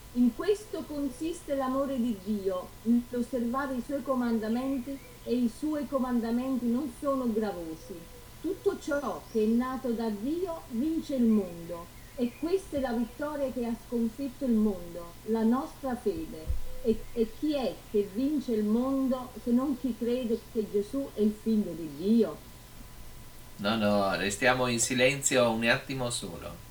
In questo consiste l'amore di Dio, nell'osservare i suoi comandamenti, e i suoi comandamenti non sono gravosi. Tutto ciò che è nato da Dio vince il mondo, e questa è la vittoria che ha sconfitto il mondo, la nostra fede. E chi è che vince il mondo se non chi crede che Gesù è il figlio di Dio? No, no, restiamo in silenzio un attimo solo.